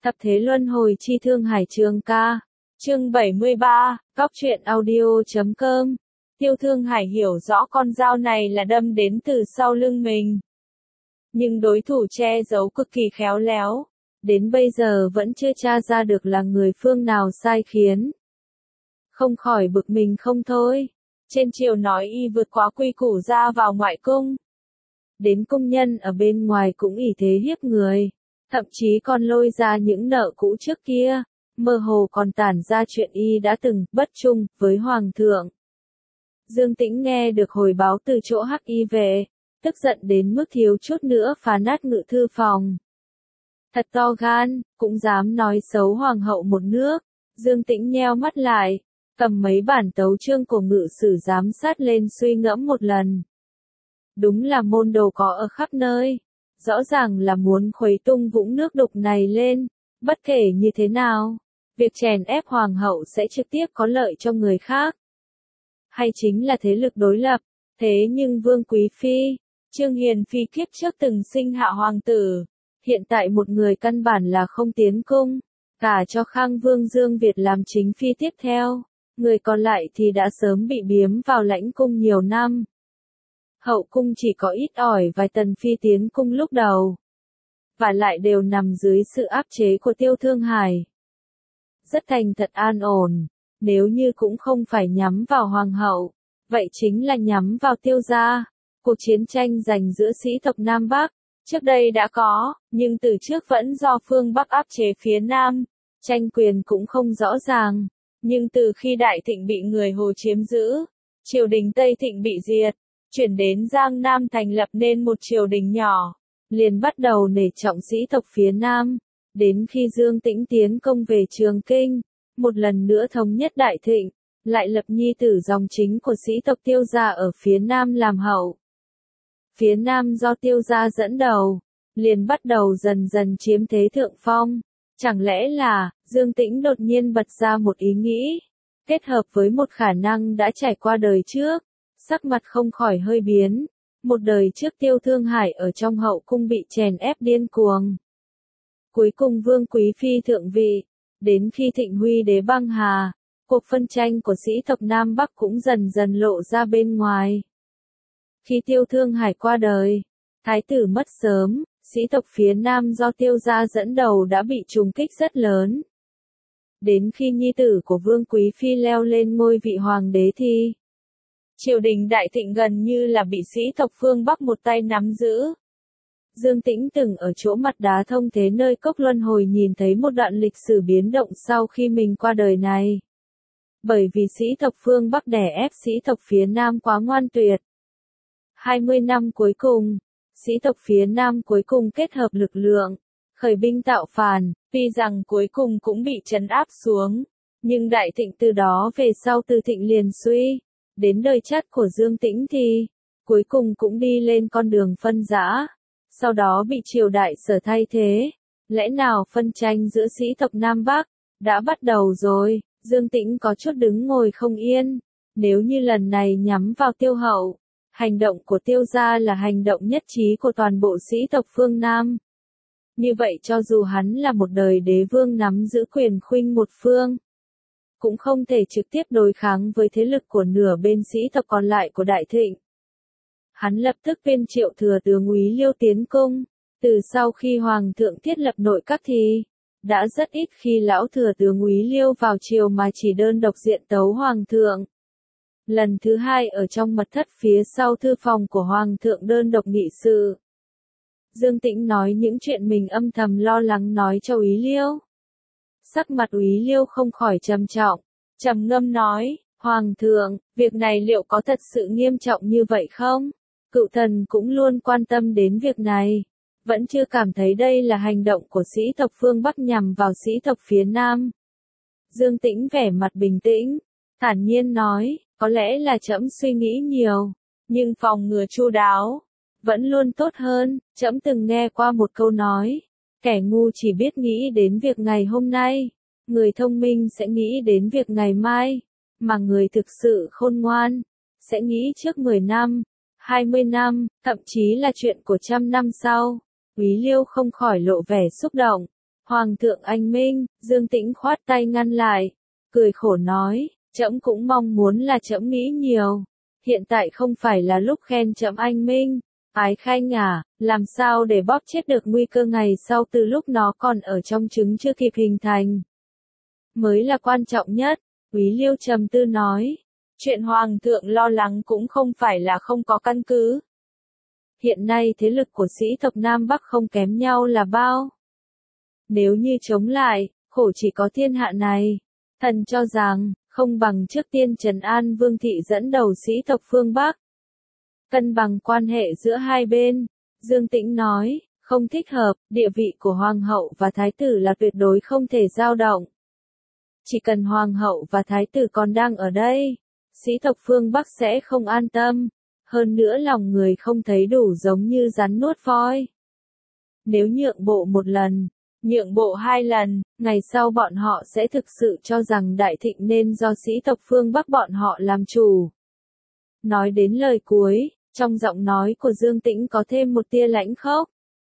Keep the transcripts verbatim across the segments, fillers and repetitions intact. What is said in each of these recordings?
Thập thế luân hồi chi Thương Hải Trường ca. Chương bảy mươi ba, Góc truyện audio.com. Tiêu Thương Hải hiểu rõ con dao này là đâm đến từ sau lưng mình. Nhưng đối thủ che giấu cực kỳ khéo léo. Đến bây giờ vẫn chưa tra ra được là người phương nào sai khiến. Không khỏi bực mình không thôi. Trên triều nói y vượt quá quy củ ra vào ngoại cung. Đến công nhân ở bên ngoài cũng ỷ thế hiếp người. Thậm chí còn lôi ra những nợ cũ trước kia, mơ hồ còn tản ra chuyện y đã từng bất trung với Hoàng thượng. Dương Tĩnh nghe được hồi báo từ chỗ Hắc Y về, tức giận đến mức thiếu chút nữa phá nát ngự thư phòng. Thật to gan, cũng dám nói xấu Hoàng hậu một nước. Dương Tĩnh nheo mắt lại, cầm mấy bản tấu chương của ngự sử giám sát lên suy ngẫm một lần. Đúng là môn đồ có ở khắp nơi. Rõ ràng là muốn khuấy tung vũng nước đục này lên, bất kể như thế nào, việc chèn ép hoàng hậu sẽ trực tiếp có lợi cho người khác. Hay chính là thế lực đối lập, thế nhưng Vương Quý Phi, Trương Hiền Phi kiếp trước từng sinh hạ hoàng tử, hiện tại một người căn bản là không tiến cung, cả cho Khang Vương Dương Việt làm chính phi tiếp theo, người còn lại thì đã sớm bị biếm vào lãnh cung nhiều năm. Hậu cung chỉ có ít ỏi vài tần phi tiến cung lúc đầu. Và lại đều nằm dưới sự áp chế của Tiêu Thương Hải. Rất thành thật an ổn, nếu như cũng không phải nhắm vào hoàng hậu, vậy chính là nhắm vào Tiêu gia. Cuộc chiến tranh giành giữa sĩ tộc Nam Bắc, trước đây đã có, nhưng từ trước vẫn do phương Bắc áp chế phía Nam, tranh quyền cũng không rõ ràng. Nhưng từ khi Đại Thịnh bị người Hồ chiếm giữ, triều đình Tây Thịnh bị diệt, chuyển đến Giang Nam thành lập nên một triều đình nhỏ, liền bắt đầu nể trọng sĩ tộc phía Nam, đến khi Dương Tĩnh tiến công về Trường Kinh, một lần nữa thống nhất Đại Thịnh, lại lập nhi tử dòng chính của sĩ tộc Tiêu gia ở phía Nam làm hậu. Phía Nam do Tiêu gia dẫn đầu, liền bắt đầu dần dần chiếm thế thượng phong, chẳng lẽ là, Dương Tĩnh đột nhiên bật ra một ý nghĩ, kết hợp với một khả năng đã trải qua đời trước. Sắc mặt không khỏi hơi biến, một đời trước Tiêu Thương Hải ở trong hậu cung bị chèn ép điên cuồng. Cuối cùng Vương Quý Phi thượng vị, đến khi Thịnh Huy đế băng hà, cuộc phân tranh của sĩ tộc Nam Bắc cũng dần dần lộ ra bên ngoài. Khi Tiêu Thương Hải qua đời, thái tử mất sớm, sĩ tộc phía Nam do Tiêu gia dẫn đầu đã bị trùng kích rất lớn. Đến khi nhi tử của Vương Quý Phi leo lên ngôi vị hoàng đế thì triều đình Đại Thịnh gần như là bị sĩ tộc phương Bắc một tay nắm giữ. Dương Tĩnh từng ở chỗ mặt đá thông thế nơi cốc luân hồi nhìn thấy một đoạn lịch sử biến động sau khi mình qua đời này. Bởi vì sĩ tộc phương Bắc đè ép sĩ tộc phía Nam quá ngoan tuyệt. hai mươi năm cuối cùng, sĩ tộc phía Nam cuối cùng kết hợp lực lượng, khởi binh tạo phản, tuy rằng cuối cùng cũng bị trấn áp xuống, nhưng Đại Thịnh từ đó về sau từ thịnh liền suy. Đến đời chắt của Dương Tĩnh thì, cuối cùng cũng đi lên con đường phân rã, sau đó bị triều đại Sở thay thế. Lẽ nào phân tranh giữa sĩ tộc Nam Bắc đã bắt đầu rồi? Dương Tĩnh có chút đứng ngồi không yên. Nếu như lần này nhắm vào Tiêu hậu, hành động của Tiêu gia là hành động nhất trí của toàn bộ sĩ tộc phương Nam. Như vậy cho dù hắn là một đời đế vương nắm giữ quyền khuynh một phương, cũng không thể trực tiếp đối kháng với thế lực của nửa bên sĩ tộc còn lại của Đại Thịnh. Hắn lập tức tuyên triệu thừa tướng Úy Liêu tiến cung, từ sau khi Hoàng thượng thiết lập nội các thì, đã rất ít khi lão thừa tướng Úy Liêu vào triều mà chỉ đơn độc diện tấu Hoàng thượng. Lần thứ hai ở trong mật thất phía sau thư phòng của Hoàng thượng đơn độc nghị sự. Dương Tĩnh nói những chuyện mình âm thầm lo lắng nói cho Úy Liêu. Sắc mặt Úy Liêu không khỏi trầm trọng, trầm ngâm nói, Hoàng thượng, việc này liệu có thật sự nghiêm trọng như vậy không? Cựu thần cũng luôn quan tâm đến việc này, vẫn chưa cảm thấy đây là hành động của sĩ tộc phương Bắc nhằm vào sĩ tộc phía Nam. Dương Tĩnh vẻ mặt bình tĩnh, thản nhiên nói, có lẽ là trẫm suy nghĩ nhiều, nhưng phòng ngừa chu đáo, vẫn luôn tốt hơn. Trẫm từng nghe qua một câu nói, kẻ ngu chỉ biết nghĩ đến việc ngày hôm nay, người thông minh sẽ nghĩ đến việc ngày mai, mà người thực sự khôn ngoan, sẽ nghĩ trước mười năm, hai mươi năm, thậm chí là chuyện của trăm năm sau. Úy Liêu không khỏi lộ vẻ xúc động, Hoàng thượng anh minh, Dương Tĩnh khoát tay ngăn lại, cười khổ nói, trẫm cũng mong muốn là trẫm nghĩ nhiều. Hiện tại không phải là lúc khen trẫm anh minh. Ái Khanh à, làm sao để bóp chết được nguy cơ ngày sau từ lúc nó còn ở trong trứng chưa kịp hình thành. Mới là quan trọng nhất, Úy Liêu trầm tư nói. Chuyện Hoàng thượng lo lắng cũng không phải là không có căn cứ. Hiện nay thế lực của sĩ tộc Nam Bắc không kém nhau là bao. Nếu như chống lại, khổ chỉ có thiên hạ này. Thần cho rằng, không bằng trước tiên trấn an Vương thị dẫn đầu sĩ tộc phương Bắc. Cân bằng quan hệ giữa hai bên, Dương Tĩnh nói, không thích hợp, địa vị của Hoàng hậu và Thái tử là tuyệt đối không thể dao động. Chỉ cần Hoàng hậu và Thái tử còn đang ở đây, sĩ tộc phương Bắc sẽ không an tâm, hơn nữa lòng người không thấy đủ giống như rắn nuốt voi. Nếu nhượng bộ một lần, nhượng bộ hai lần, ngày sau bọn họ sẽ thực sự cho rằng đại thịnh nên do sĩ tộc phương Bắc bọn họ làm chủ. Nói đến lời cuối, trong giọng nói của Dương Tĩnh có thêm một tia lãnh khốc.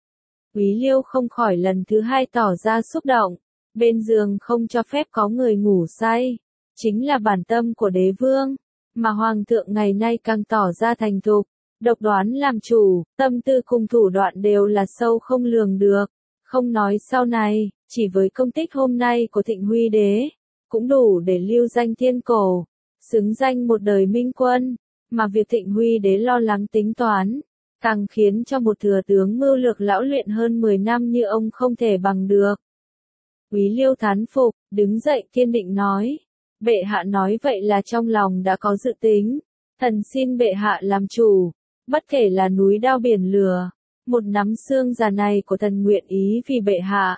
Úy Liêu không khỏi lần thứ hai tỏ ra xúc động, bên giường không cho phép có người ngủ say, chính là bản tâm của đế vương, mà Hoàng thượng ngày nay càng tỏ ra thành thục, độc đoán làm chủ, tâm tư cùng thủ đoạn đều là sâu không lường được. Không nói sau này, chỉ với công tích hôm nay của Thịnh Huy đế, cũng đủ để lưu danh thiên cổ, xứng danh một đời minh quân, mà việc Thịnh Huy đế lo lắng tính toán, càng khiến cho một thừa tướng mưu lược lão luyện hơn mười năm như ông không thể bằng được. Úy Liêu thán phục, đứng dậy kiên định nói, bệ hạ nói vậy là trong lòng đã có dự tính, thần xin bệ hạ làm chủ, bất kể là núi đao biển lửa. Một nắm xương già này của thần nguyện ý vì bệ hạ.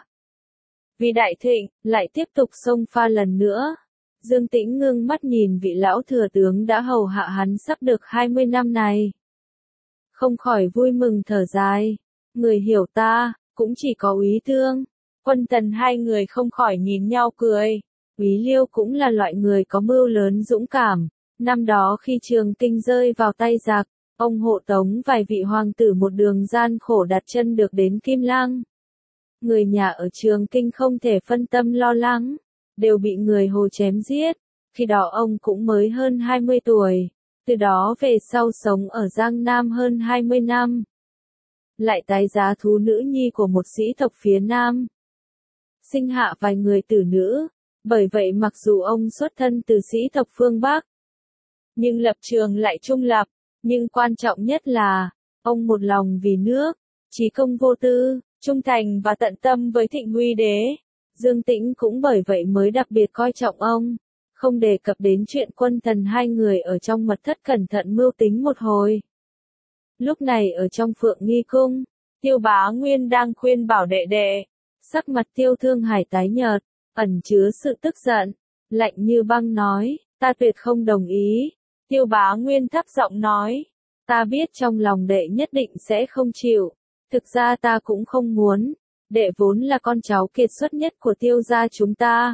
Vì đại thịnh, lại tiếp tục xông pha lần nữa. Dương Tĩnh ngưng mắt nhìn vị lão thừa tướng đã hầu hạ hắn sắp được hai mươi năm này. Không khỏi vui mừng thở dài. Người hiểu ta, cũng chỉ có Úy Thương. Quân Tần hai người không khỏi nhìn nhau cười. Úy Liêu cũng là loại người có mưu lớn dũng cảm. Năm đó khi Trường Kinh rơi vào tay giặc, ông hộ tống vài vị hoàng tử một đường gian khổ đặt chân được đến Kim Lăng. Người nhà ở Trường Kinh không thể phân tâm lo lắng, đều bị người Hồ chém giết. Khi đó ông cũng mới hơn hai mươi tuổi, từ đó về sau sống ở Giang Nam hơn hai mươi năm. Lại tái giá thú nữ nhi của một sĩ tộc phía Nam. Sinh hạ vài người tử nữ, bởi vậy mặc dù ông xuất thân từ sĩ tộc phương Bắc, nhưng lập trường lại trung lập. Nhưng quan trọng nhất là, ông một lòng vì nước, chí công vô tư, trung thành và tận tâm với Thịnh Huy đế. Dương Tĩnh cũng bởi vậy mới đặc biệt coi trọng ông, không đề cập đến chuyện Quân Tần hai người ở trong mật thất cẩn thận mưu tính một hồi. Lúc này ở trong Phượng Nghi Cung, Tiêu Bá Nguyên đang khuyên bảo đệ đệ, sắc mặt Tiêu Thương Hải tái nhợt, ẩn chứa sự tức giận, lạnh như băng nói, ta tuyệt không đồng ý. Tiêu Bá Nguyên thấp giọng nói, ta biết trong lòng đệ nhất định sẽ không chịu, thực ra ta cũng không muốn, đệ vốn là con cháu kiệt xuất nhất của Tiêu gia chúng ta.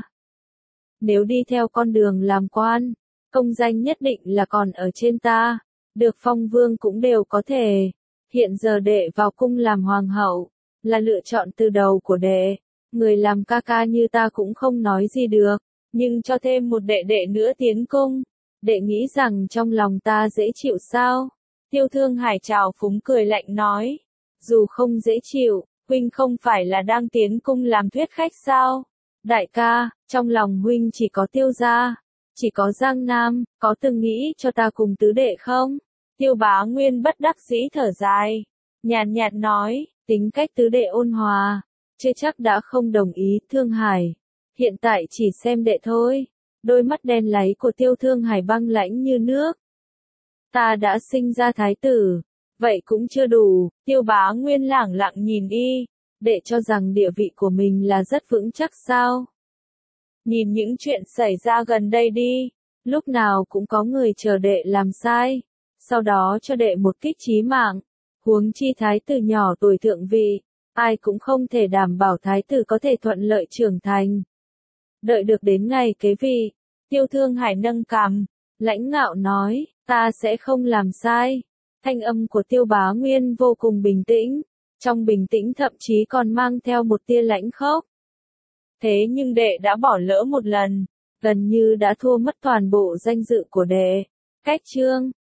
Nếu đi theo con đường làm quan, công danh nhất định là còn ở trên ta, được phong vương cũng đều có thể. Hiện giờ đệ vào cung làm hoàng hậu, là lựa chọn từ đầu của đệ, người làm ca ca như ta cũng không nói gì được, nhưng cho thêm một đệ đệ nữa tiến cung. Đệ nghĩ rằng trong lòng ta dễ chịu sao? Tiêu Thương Hải trào phúng cười lạnh nói. Dù không dễ chịu, huynh không phải là đang tiến cung làm thuyết khách sao? Đại ca, trong lòng huynh chỉ có Tiêu gia, chỉ có Giang Nam, có từng nghĩ cho ta cùng tứ đệ không? Tiêu Bá Nguyên bất đắc dĩ thở dài, nhàn nhạt nói, tính cách tứ đệ ôn hòa, chưa chắc đã không đồng ý. Thương Hải, hiện tại chỉ xem đệ thôi. Đôi mắt đen láy của Tiêu Thương Hải băng lãnh như nước. Ta đã sinh ra thái tử, vậy cũng chưa đủ. Tiêu Bá Nguyên lẳng lặng nhìn y, đệ cho rằng địa vị của mình là rất vững chắc sao? Nhìn những chuyện xảy ra gần đây đi, lúc nào cũng có người chờ đệ làm sai, sau đó cho đệ một kích chí mạng. Huống chi thái tử nhỏ tuổi thượng vị, ai cũng không thể đảm bảo thái tử có thể thuận lợi trưởng thành. Đợi được đến ngày kế vị, Tiêu Thương Hải nâng cằm, lãnh ngạo nói, ta sẽ không làm sai. Thanh âm của Tiêu Bá Nguyên vô cùng bình tĩnh, trong bình tĩnh thậm chí còn mang theo một tia lãnh khốc. Thế nhưng đệ đã bỏ lỡ một lần, gần như đã thua mất toàn bộ danh dự của đệ. Cách chương